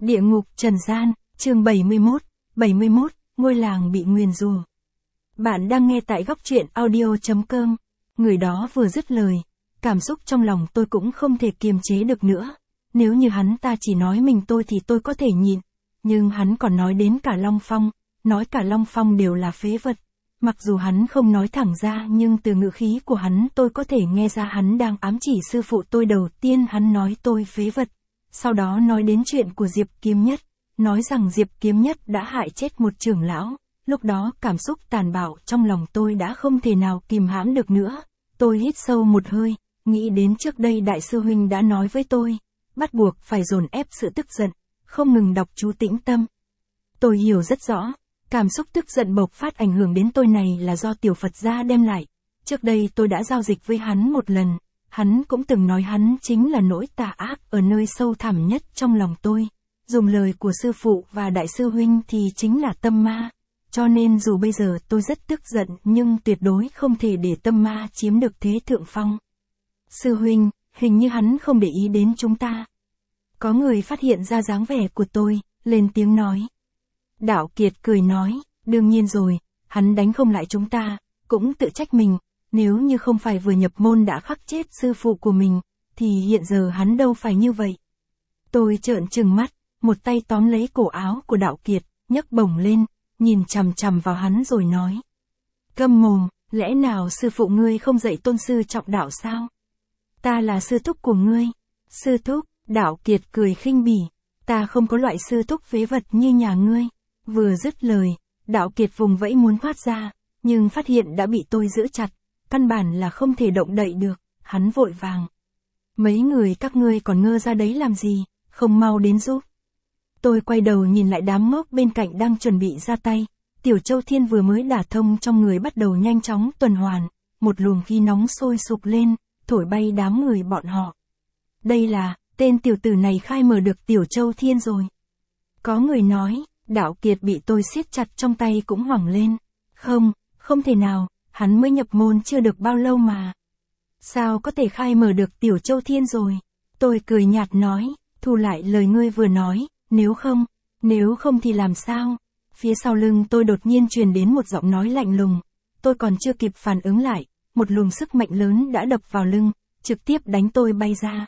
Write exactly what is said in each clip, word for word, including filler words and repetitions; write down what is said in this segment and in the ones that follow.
Địa ngục trần gian, chương bảy mươi mốt, bảy mươi mốt, ngôi làng bị nguyền rủa. Bạn đang nghe tại góc truyện audio chấm com. Người đó vừa dứt lời, cảm xúc trong lòng tôi cũng không thể kiềm chế được nữa. Nếu như hắn ta chỉ nói mình tôi thì tôi có thể nhịn, nhưng hắn còn nói đến cả Long Phong, nói cả Long Phong đều là phế vật. Mặc dù hắn không nói thẳng ra nhưng từ ngữ khí của hắn tôi có thể nghe ra hắn đang ám chỉ sư phụ tôi. Đầu tiên hắn nói tôi phế vật, sau đó nói đến chuyện của Diệp Kiếm Nhất, nói rằng Diệp Kiếm Nhất đã hại chết một trưởng lão. Lúc đó cảm xúc tàn bạo trong lòng tôi đã không thể nào kìm hãm được nữa. Tôi hít sâu một hơi, nghĩ đến trước đây đại sư huynh đã nói với tôi, bắt buộc phải dồn ép sự tức giận, không ngừng đọc chú tĩnh tâm. Tôi hiểu rất rõ, cảm xúc tức giận bộc phát ảnh hưởng đến tôi này là do tiểu Phật gia đem lại. Trước đây tôi đã giao dịch với hắn một lần, hắn cũng từng nói hắn chính là nỗi tà ác ở nơi sâu thẳm nhất trong lòng tôi. Dùng lời của sư phụ và đại sư huynh thì chính là tâm ma. Cho nên dù bây giờ tôi rất tức giận nhưng tuyệt đối không thể để tâm ma chiếm được thế thượng phong. Sư huynh, hình như hắn không để ý đến chúng ta. Có người phát hiện ra dáng vẻ của tôi, lên tiếng nói. Đạo Kiệt cười nói, đương nhiên rồi, hắn đánh không lại chúng ta, cũng tự trách mình, nếu như không phải vừa nhập môn đã khắc chết sư phụ của mình, thì hiện giờ hắn đâu phải như vậy. Tôi trợn trừng mắt, một tay tóm lấy cổ áo của Đạo Kiệt, nhấc bổng lên, nhìn chằm chằm vào hắn rồi nói. Câm mồm, lẽ nào sư phụ ngươi không dạy tôn sư trọng đạo sao? Ta là sư thúc của ngươi. Sư thúc, Đạo Kiệt cười khinh bỉ, ta không có loại sư thúc phế vật như nhà ngươi. Vừa dứt lời, Đạo Kiệt vùng vẫy muốn thoát ra, nhưng phát hiện đã bị tôi giữ chặt, căn bản là không thể động đậy được, hắn vội vàng. Mấy người các ngươi còn ngơ ra đấy làm gì, không mau đến giúp. Tôi quay đầu nhìn lại đám ngốc bên cạnh đang chuẩn bị ra tay, Tiểu Châu Thiên vừa mới đả thông trong người bắt đầu nhanh chóng tuần hoàn, một luồng khí nóng sôi sục lên, thổi bay đám người bọn họ. Đây là, tên tiểu tử này khai mở được Tiểu Châu Thiên rồi. Có người nói, Đạo Kiệt bị tôi siết chặt trong tay cũng hoảng lên. Không, không thể nào, hắn mới nhập môn chưa được bao lâu mà. Sao có thể khai mở được Tiểu Châu Thiên rồi? Tôi cười nhạt nói, thu lại lời ngươi vừa nói, nếu không, nếu không thì làm sao? Phía sau lưng tôi đột nhiên truyền đến một giọng nói lạnh lùng. Tôi còn chưa kịp phản ứng lại, một luồng sức mạnh lớn đã đập vào lưng, trực tiếp đánh tôi bay ra.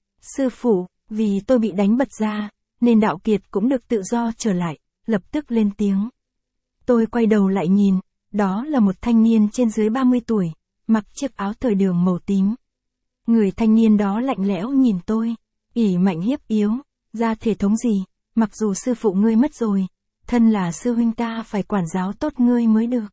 Sư phụ, vì tôi bị đánh bật ra, nên Đạo Kiệt cũng được tự do trở lại, lập tức lên tiếng. Tôi quay đầu lại nhìn, đó là một thanh niên trên dưới ba mươi tuổi, mặc chiếc áo thời đường màu tím. Người thanh niên đó lạnh lẽo nhìn tôi, ỷ mạnh hiếp yếu, ra thể thống gì, mặc dù sư phụ ngươi mất rồi, thân là sư huynh ta phải quản giáo tốt ngươi mới được.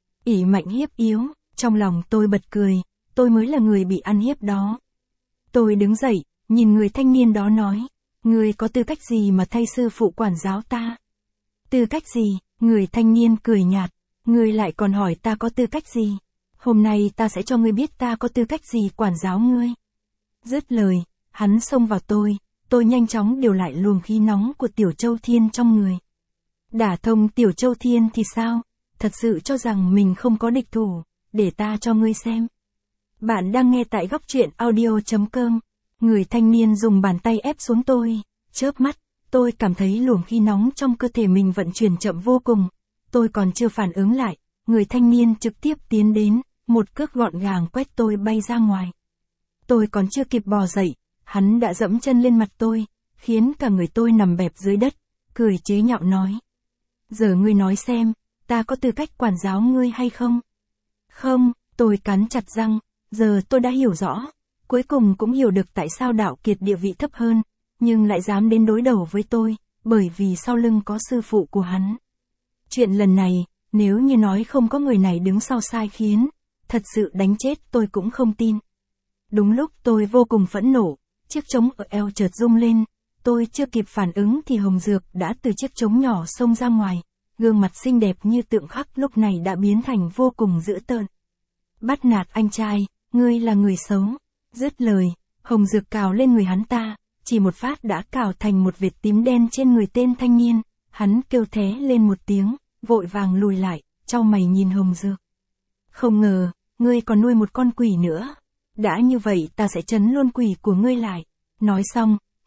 ỷ mạnh hiếp yếu, trong lòng tôi bật cười, tôi mới là người bị ăn hiếp đó. Tôi đứng dậy, nhìn người thanh niên đó nói, ngươi có tư cách gì mà thay sư phụ quản giáo ta? Tư cách gì? Người thanh niên cười nhạt, ngươi lại còn hỏi ta có tư cách gì? Hôm nay ta sẽ cho ngươi biết ta có tư cách gì quản giáo ngươi. Dứt lời, hắn xông vào tôi, tôi nhanh chóng điều lại luồng khí nóng của Tiểu Châu Thiên trong người. Đả thông Tiểu Châu Thiên thì sao? Thật sự cho rằng mình không có địch thủ, để ta cho ngươi xem. Bạn đang nghe tại góc truyện audio chấm com. Người thanh niên dùng bàn tay ép xuống tôi, chớp mắt, tôi cảm thấy luồng khí nóng trong cơ thể mình vận chuyển chậm vô cùng. Tôi còn chưa phản ứng lại, người thanh niên trực tiếp tiến đến, một cước gọn gàng quét tôi bay ra ngoài. Tôi còn chưa kịp bò dậy, hắn đã dẫm chân lên mặt tôi, khiến cả người tôi nằm bẹp dưới đất, cười chế nhạo nói. Giờ ngươi nói xem, ta có tư cách quản giáo ngươi hay không? Không, tôi cắn chặt răng, giờ tôi đã hiểu rõ. Cuối cùng cũng hiểu được tại sao Đạo Kiệt địa vị thấp hơn, nhưng lại dám đến đối đầu với tôi, bởi vì sau lưng có sư phụ của hắn. Chuyện lần này, nếu như nói không có người này đứng sau sai khiến, thật sự đánh chết tôi cũng không tin. Đúng lúc tôi vô cùng phẫn nộ, chiếc trống ở eo chợt rung lên, tôi chưa kịp phản ứng thì Hồng Dược đã từ chiếc trống nhỏ xông ra ngoài, gương mặt xinh đẹp như tượng khắc lúc này đã biến thành vô cùng dữ tợn. Bắt nạt anh trai, ngươi là người xấu. Dứt lời, Hồng Dược cào lên người hắn ta, chỉ một phát đã cào thành một vệt tím đen trên người tên thanh niên, hắn kêu thé lên một tiếng, vội vàng lùi lại, chau mày nhìn Hồng Dược. Không ngờ, ngươi còn nuôi một con quỷ nữa. Đã như vậy ta sẽ trấn luôn quỷ của ngươi lại. Nói xong,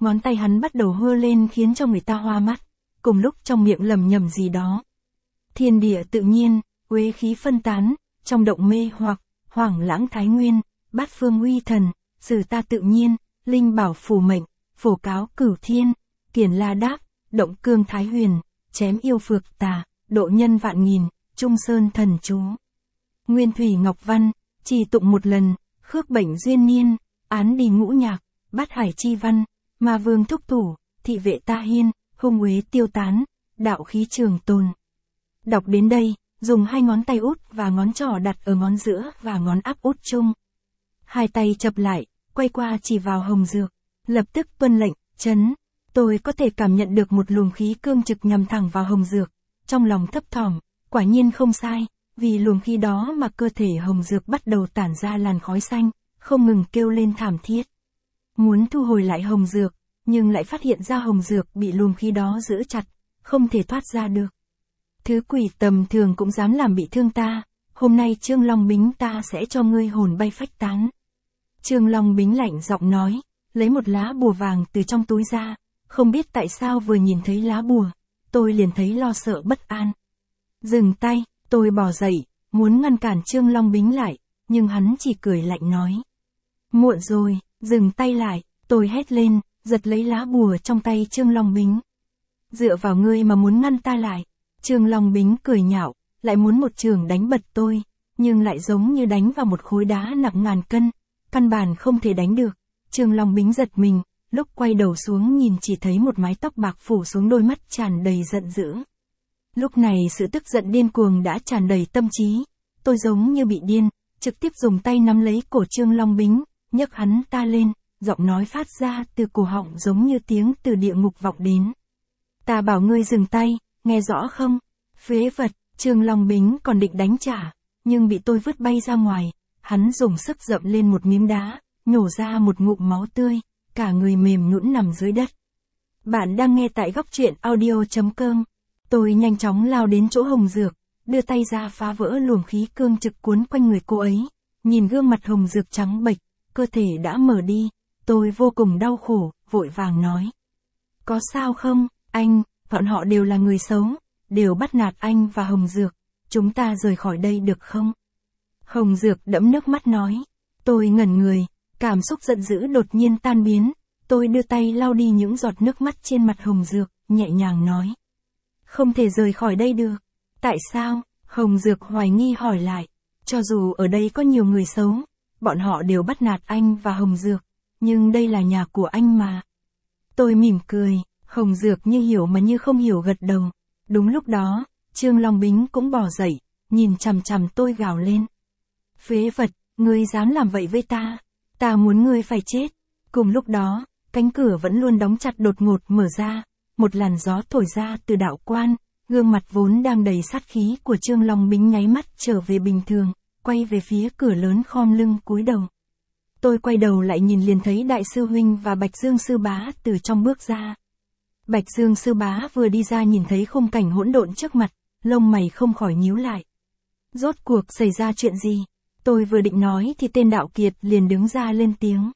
ngón tay hắn bắt đầu hơ lên khiến cho người ta hoa mắt, cùng lúc trong miệng lầm nhầm gì đó. Thiên địa tự nhiên, uế khí phân tán, trong động mê hoặc, hoảng lãng thái nguyên, bát phương uy thần, sử ta tự nhiên, linh bảo phù mệnh, phổ cáo cửu thiên, kiền la đáp, động cương thái huyền, chém yêu phược tà, độ nhân vạn nghìn, trung sơn thần chú. Nguyên thủy ngọc văn, chỉ tụng một lần, khước bệnh duyên niên, án đi ngũ nhạc, bát hải chi văn, ma vương thúc thủ, thị vệ ta hiên, hung uế tiêu tán, đạo khí trường tồn. Đọc đến đây, dùng hai ngón tay út và ngón trỏ đặt ở ngón giữa và ngón áp út chung. Hai tay chập lại, quay qua chỉ vào hồng dược, lập tức tuân lệnh, chấn. Tôi có thể cảm nhận được một luồng khí cương trực nhằm thẳng vào hồng dược, trong lòng thấp thỏm, quả nhiên không sai, vì luồng khí đó mà cơ thể hồng dược bắt đầu tản ra làn khói xanh, không ngừng kêu lên thảm thiết. Muốn thu hồi lại hồng dược, nhưng lại phát hiện ra hồng dược bị luồng khí đó giữ chặt, không thể thoát ra được. Thứ quỷ tầm thường cũng dám làm bị thương ta, hôm nay Trương Long Bính ta sẽ cho ngươi hồn bay phách tán. Trương Long Bính lạnh giọng nói, lấy một lá bùa vàng từ trong túi ra, không biết tại sao vừa nhìn thấy lá bùa, tôi liền thấy lo sợ bất an. Dừng tay, tôi bỏ dậy, muốn ngăn cản Trương Long Bính lại, nhưng hắn chỉ cười lạnh nói. Muộn rồi, dừng tay lại, tôi hét lên, giật lấy lá bùa trong tay Trương Long Bính. Dựa vào ngươi mà muốn ngăn ta lại. Trương Long Bính cười nhạo, lại muốn một trường đánh bật tôi, nhưng lại giống như đánh vào một khối đá nặng ngàn cân, căn bản không thể đánh được. Trương Long Bính giật mình, lúc quay đầu xuống nhìn chỉ thấy một mái tóc bạc phủ xuống đôi mắt tràn đầy giận dữ. Lúc này sự tức giận điên cuồng đã tràn đầy tâm trí, tôi giống như bị điên, trực tiếp dùng tay nắm lấy cổ Trương Long Bính, nhấc hắn ta lên, giọng nói phát ra từ cổ họng giống như tiếng từ địa ngục vọng đến. Ta bảo ngươi dừng tay, nghe rõ không? Phế vật, Trương Long Bính còn định đánh trả, nhưng bị tôi vứt bay ra ngoài, hắn dùng sức dậm lên một miếng đá, nhổ ra một ngụm máu tươi, cả người mềm nhũn nằm dưới đất. Bạn đang nghe tại góc truyện audio chấm com. Tôi nhanh chóng lao đến chỗ hồng dược, đưa tay ra phá vỡ luồng khí cương trực cuốn quanh người cô ấy, nhìn gương mặt hồng dược trắng bệch, cơ thể đã mở đi, tôi vô cùng đau khổ, vội vàng nói. Có sao không, anh, bọn họ đều là người xấu, đều bắt nạt anh và hồng dược, chúng ta rời khỏi đây được không? Hồng dược đẫm nước mắt nói. Tôi ngẩn người, cảm xúc giận dữ đột nhiên tan biến, tôi đưa tay lau đi những giọt nước mắt trên mặt hồng dược, nhẹ nhàng nói. Không thể rời khỏi đây được. Tại sao? Hồng dược hoài nghi hỏi lại. Cho dù ở đây có nhiều người xấu, bọn họ đều bắt nạt anh và hồng dược, nhưng đây là nhà của anh mà. Tôi mỉm cười, hồng dược như hiểu mà như không hiểu gật đầu. Đúng lúc đó, Trương Long Bính cũng bò dậy, nhìn chằm chằm tôi gào lên. Phế vật, ngươi dám làm vậy với ta, ta muốn ngươi phải chết. Cùng lúc đó, cánh cửa vẫn luôn đóng chặt đột ngột mở ra, một làn gió thổi ra từ đạo quan, gương mặt vốn đang đầy sát khí của Trương Long Bính nháy mắt trở về bình thường, quay về phía cửa lớn khom lưng cúi đầu. Tôi quay đầu lại nhìn liền thấy Đại sư huynh và Bạch Dương sư bá từ trong bước ra. Bạch Dương sư bá vừa đi ra nhìn thấy khung cảnh hỗn độn trước mặt, lông mày không khỏi nhíu lại. Rốt cuộc xảy ra chuyện gì? Tôi vừa định nói thì tên Đạo Kiệt liền đứng ra lên tiếng.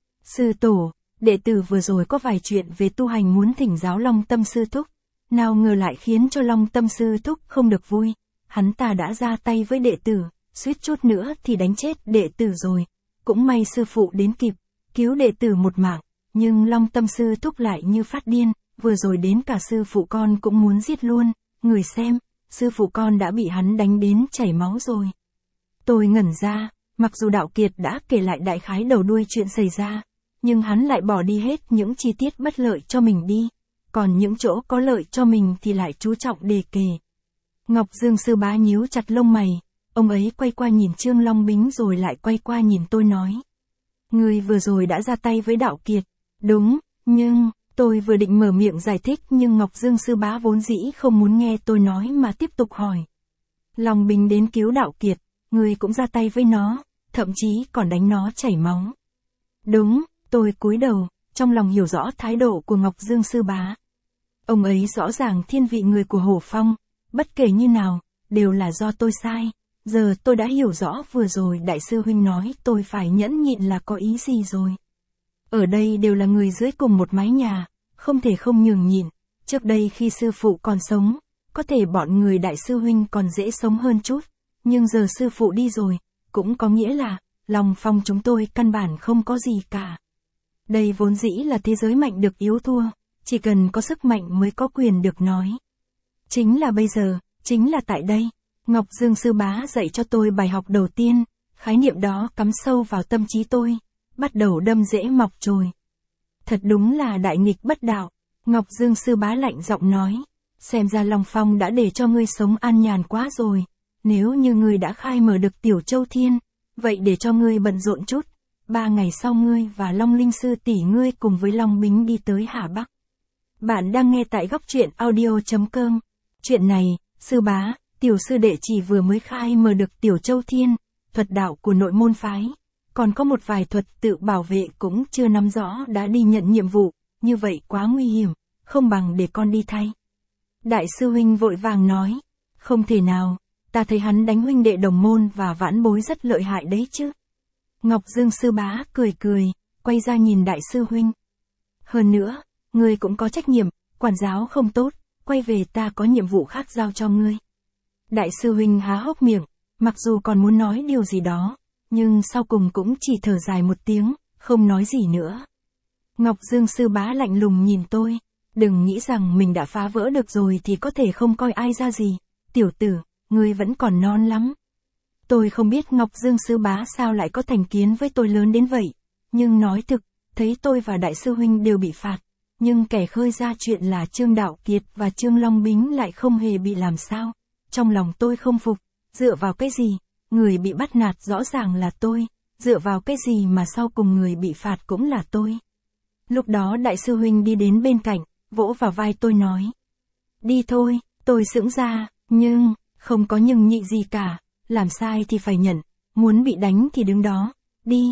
Sư tổ, đệ tử vừa rồi có vài chuyện về tu hành muốn thỉnh giáo Long Tâm sư thúc, nào ngờ lại khiến cho Long Tâm sư thúc không được vui, hắn ta đã ra tay với đệ tử, suýt chút nữa thì đánh chết đệ tử rồi, cũng may sư phụ đến kịp, cứu đệ tử một mạng, nhưng Long Tâm sư thúc lại như phát điên, vừa rồi đến cả sư phụ con cũng muốn giết luôn, người xem, sư phụ con đã bị hắn đánh đến chảy máu rồi. Tôi ngẩn ra, mặc dù Đạo Kiệt đã kể lại đại khái đầu đuôi chuyện xảy ra, nhưng hắn lại bỏ đi hết những chi tiết bất lợi cho mình đi, còn những chỗ có lợi cho mình thì lại chú trọng đề kể. Ngọc Dương sư bá nhíu chặt lông mày, ông ấy quay qua nhìn Trương Long Bính rồi lại quay qua nhìn tôi nói. Người vừa rồi đã ra tay với Đạo Kiệt, đúng, nhưng, tôi vừa định mở miệng giải thích nhưng Ngọc Dương sư bá vốn dĩ không muốn nghe tôi nói mà tiếp tục hỏi. Long Bính đến cứu Đạo Kiệt, người cũng ra tay với nó, thậm chí còn đánh nó chảy máu. Đúng, tôi cúi đầu, trong lòng hiểu rõ thái độ của Ngọc Dương sư bá. Ông ấy rõ ràng thiên vị người của Hổ Phong, bất kể như nào, đều là do tôi sai. Giờ tôi đã hiểu rõ vừa rồi đại sư huynh nói tôi phải nhẫn nhịn là có ý gì rồi. Ở đây đều là người dưới cùng một mái nhà, không thể không nhường nhịn. Trước đây khi sư phụ còn sống, có thể bọn người đại sư huynh còn dễ sống hơn chút. Nhưng giờ sư phụ đi rồi, cũng có nghĩa là, Long Phong chúng tôi căn bản không có gì cả. Đây vốn dĩ là thế giới mạnh được yếu thua, chỉ cần có sức mạnh mới có quyền được nói. Chính là bây giờ, chính là tại đây, Ngọc Dương sư bá dạy cho tôi bài học đầu tiên, khái niệm đó cắm sâu vào tâm trí tôi, bắt đầu đâm rễ mọc chồi. Thật đúng là đại nghịch bất đạo, Ngọc Dương sư bá lạnh giọng nói, xem ra Long Phong đã để cho ngươi sống an nhàn quá rồi, nếu như ngươi đã khai mở được Tiểu Châu Thiên, vậy để cho ngươi bận rộn chút, ba ngày sau ngươi và Long Linh sư tỷ ngươi cùng với Long Bính đi tới Hà Bắc. Bạn đang nghe tại góc truyện audio chấm com. Chuyện này, sư bá, tiểu sư đệ chỉ vừa mới khai mở được Tiểu Châu Thiên, thuật đạo của nội môn phái, còn có một vài thuật tự bảo vệ cũng chưa nắm rõ đã đi nhận nhiệm vụ, như vậy quá nguy hiểm, không bằng để con đi thay. Đại sư huynh vội vàng nói, không thể nào, ta thấy hắn đánh huynh đệ đồng môn và vãn bối rất lợi hại đấy chứ. Ngọc Dương sư bá cười cười, quay ra nhìn đại sư huynh. Hơn nữa, ngươi cũng có trách nhiệm, quản giáo không tốt, quay về ta có nhiệm vụ khác giao cho ngươi. Đại sư huynh há hốc miệng, mặc dù còn muốn nói điều gì đó, nhưng sau cùng cũng chỉ thở dài một tiếng, không nói gì nữa. Ngọc Dương sư bá lạnh lùng nhìn tôi, đừng nghĩ rằng mình đã phá vỡ được rồi thì có thể không coi ai ra gì, tiểu tử, ngươi vẫn còn non lắm. Tôi không biết Ngọc Dương sư bá sao lại có thành kiến với tôi lớn đến vậy, nhưng nói thực, thấy tôi và đại sư huynh đều bị phạt, nhưng kẻ khơi ra chuyện là Trương Đạo Kiệt và Trương Long Bính lại không hề bị làm sao. Trong lòng tôi không phục, dựa vào cái gì, người bị bắt nạt rõ ràng là tôi, dựa vào cái gì mà sau cùng người bị phạt cũng là tôi. Lúc đó đại sư huynh đi đến bên cạnh, vỗ vào vai tôi nói. Đi thôi, tôi sững ra, nhưng, không có nhưng nhị gì cả, làm sai thì phải nhận, muốn bị đánh thì đứng đó, đi.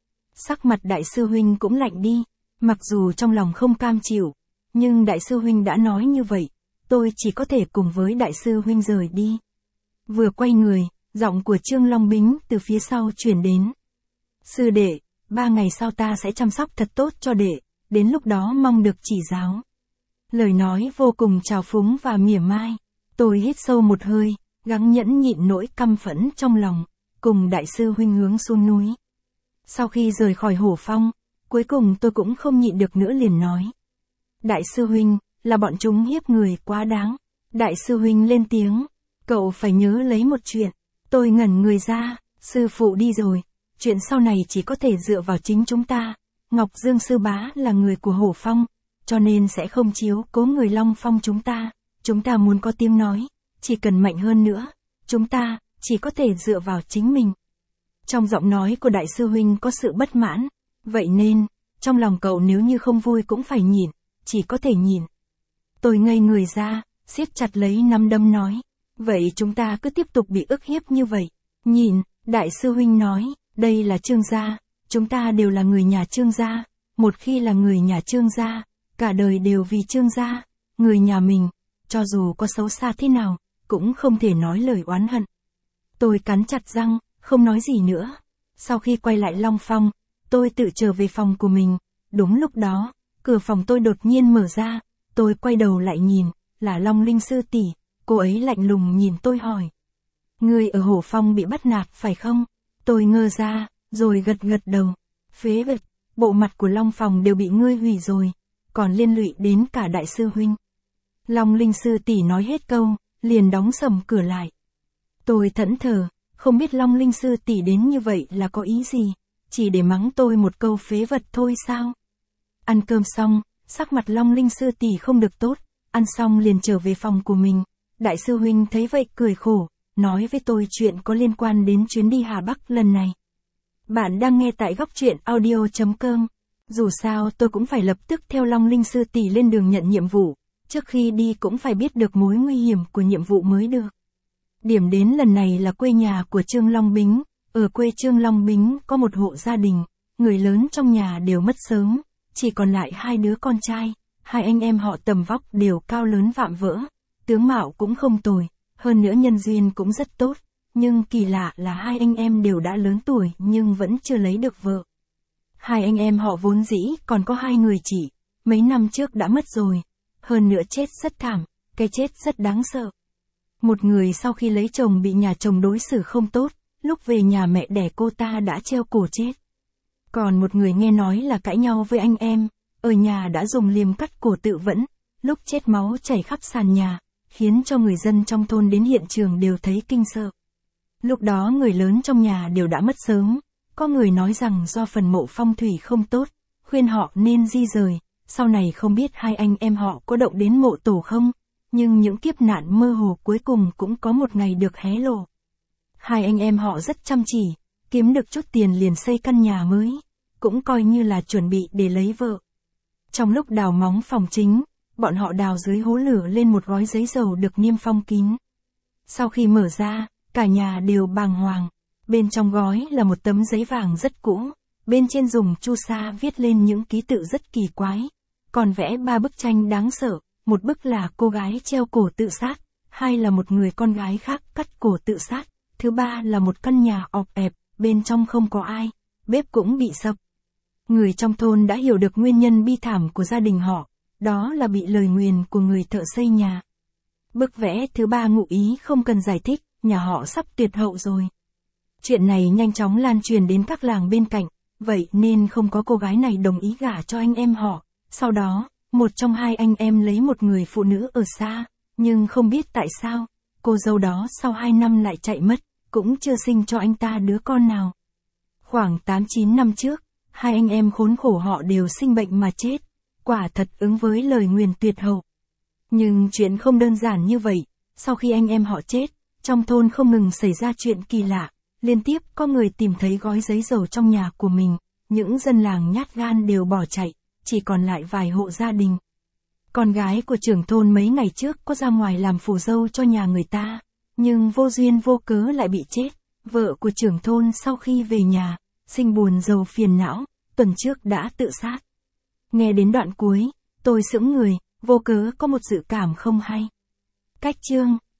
Sắc mặt đại sư huynh cũng lạnh đi, mặc dù trong lòng không cam chịu, nhưng đại sư huynh đã nói như vậy, tôi chỉ có thể cùng với đại sư huynh rời đi. Vừa quay người, giọng của Trương Long Bính từ phía sau chuyển đến. Sư đệ, ba ngày sau ta sẽ chăm sóc thật tốt cho đệ, đến lúc đó mong được chỉ giáo. Lời nói vô cùng trào phúng và mỉa mai, tôi hít sâu một hơi, gắng nhẫn nhịn nỗi căm phẫn trong lòng, cùng đại sư huynh hướng xuống núi. Sau khi rời khỏi Hổ Phong, cuối cùng tôi cũng không nhịn được nữa liền nói. Đại sư huynh, là bọn chúng hiếp người quá đáng. Đại sư huynh lên tiếng, cậu phải nhớ lấy một chuyện. Tôi ngẩn người ra, sư phụ đi rồi, chuyện sau này chỉ có thể dựa vào chính chúng ta. Ngọc Dương sư bá là người của Hổ Phong, cho nên sẽ không chiếu cố người Long Phong chúng ta. Chúng ta muốn có tiếng nói, chỉ cần mạnh hơn nữa, chúng ta chỉ có thể dựa vào chính mình. Trong giọng nói của đại sư huynh có sự bất mãn, vậy nên, trong lòng cậu nếu như không vui cũng phải nhịn, chỉ có thể nhịn. Tôi ngây người ra, siết chặt lấy nắm đấm nói, vậy chúng ta cứ tiếp tục bị ức hiếp như vậy. Nhìn, đại sư huynh nói, đây là Trương gia, chúng ta đều là người nhà Trương gia, một khi là người nhà Trương gia, cả đời đều vì Trương gia, người nhà mình, cho dù có xấu xa thế nào, cũng không thể nói lời oán hận. Tôi cắn chặt răng, không nói gì nữa. Sau khi quay lại Long Phong, tôi tự trở về phòng của mình. Đúng lúc đó, cửa phòng tôi đột nhiên mở ra, tôi quay đầu lại nhìn, là Long Linh sư tỷ, cô ấy lạnh lùng nhìn tôi hỏi. Người ở Hổ Phong bị bắt nạt phải không? Tôi ngơ ra, rồi gật gật đầu. Phế vật, bộ mặt của Long Phong đều bị ngươi hủy rồi, còn liên lụy đến cả đại sư huynh. Long Linh sư tỷ nói hết câu, liền đóng sầm cửa lại. Tôi thẫn thờ, không biết Long Linh sư tỷ đến như vậy là có ý gì, chỉ để mắng tôi một câu phế vật thôi sao? Ăn cơm xong, sắc mặt Long Linh sư tỷ không được tốt, ăn xong liền trở về phòng của mình. Đại sư huynh thấy vậy cười khổ, nói với tôi chuyện có liên quan đến chuyến đi Hà Bắc lần này. Bạn đang nghe tại góc truyện audio chấm com. Dù sao tôi cũng phải lập tức theo Long Linh sư tỷ lên đường nhận nhiệm vụ, trước khi đi cũng phải biết được mối nguy hiểm của nhiệm vụ mới được. Điểm đến lần này là quê nhà của Trương Long Bính. Ở quê Trương Long Bính có một hộ gia đình, người lớn trong nhà đều mất sớm, chỉ còn lại hai đứa con trai, hai anh em họ tầm vóc đều cao lớn vạm vỡ, tướng mạo cũng không tồi, hơn nữa nhân duyên cũng rất tốt, nhưng kỳ lạ là hai anh em đều đã lớn tuổi nhưng vẫn chưa lấy được vợ. Hai anh em họ vốn dĩ còn có hai người chị, mấy năm trước đã mất rồi, hơn nữa chết rất thảm, cái chết rất đáng sợ. Một người sau khi lấy chồng bị nhà chồng đối xử không tốt, lúc về nhà mẹ đẻ cô ta đã treo cổ chết. Còn một người nghe nói là cãi nhau với anh em, ở nhà đã dùng liềm cắt cổ tự vẫn, lúc chết máu chảy khắp sàn nhà, khiến cho người dân trong thôn đến hiện trường đều thấy kinh sợ. Lúc đó người lớn trong nhà đều đã mất sớm, có người nói rằng do phần mộ phong thủy không tốt, khuyên họ nên di rời, sau này không biết hai anh em họ có động đến mộ tổ không, nhưng những kiếp nạn mơ hồ cuối cùng cũng có một ngày được hé lộ. Hai anh em họ rất chăm chỉ, kiếm được chút tiền liền xây căn nhà mới, cũng coi như là chuẩn bị để lấy vợ. Trong lúc đào móng phòng chính, bọn họ đào dưới hố lửa lên một gói giấy dầu được niêm phong kín. Sau khi mở ra, cả nhà đều bàng hoàng. Bên trong gói là một tấm giấy vàng rất cũ, bên trên dùng chu sa viết lên những ký tự rất kỳ quái, còn vẽ ba bức tranh đáng sợ, một bức là cô gái treo cổ tự sát, hai là một người con gái khác cắt cổ tự sát, thứ ba là một căn nhà ọp ẹp, bên trong không có ai, bếp cũng bị sập. Người trong thôn đã hiểu được nguyên nhân bi thảm của gia đình họ, đó là bị lời nguyền của người thợ xây nhà. Bức vẽ thứ ba ngụ ý không cần giải thích, nhà họ sắp tuyệt hậu rồi. Chuyện này nhanh chóng lan truyền đến các làng bên cạnh, vậy nên không có cô gái này đồng ý gả cho anh em họ. Sau đó, một trong hai anh em lấy một người phụ nữ ở xa, nhưng không biết tại sao, cô dâu đó sau hai năm lại chạy mất, cũng chưa sinh cho anh ta đứa con nào. Khoảng tám chín năm trước, hai anh em khốn khổ họ đều sinh bệnh mà chết, quả thật ứng với lời nguyền tuyệt hậu. Nhưng chuyện không đơn giản như vậy, sau khi anh em họ chết, trong thôn không ngừng xảy ra chuyện kỳ lạ, liên tiếp có người tìm thấy gói giấy dầu trong nhà của mình, những dân làng nhát gan đều bỏ chạy, chỉ còn lại vài hộ gia đình. Con gái của trưởng thôn mấy ngày trước có ra ngoài làm phù dâu cho nhà người ta, nhưng vô duyên vô cớ lại bị chết. Vợ của trưởng thôn sau khi về nhà, sinh buồn rầu phiền não, tuần trước đã tự sát. Nghe đến đoạn cuối, tôi sững người, vô cớ có một dự cảm không hay. Cách chương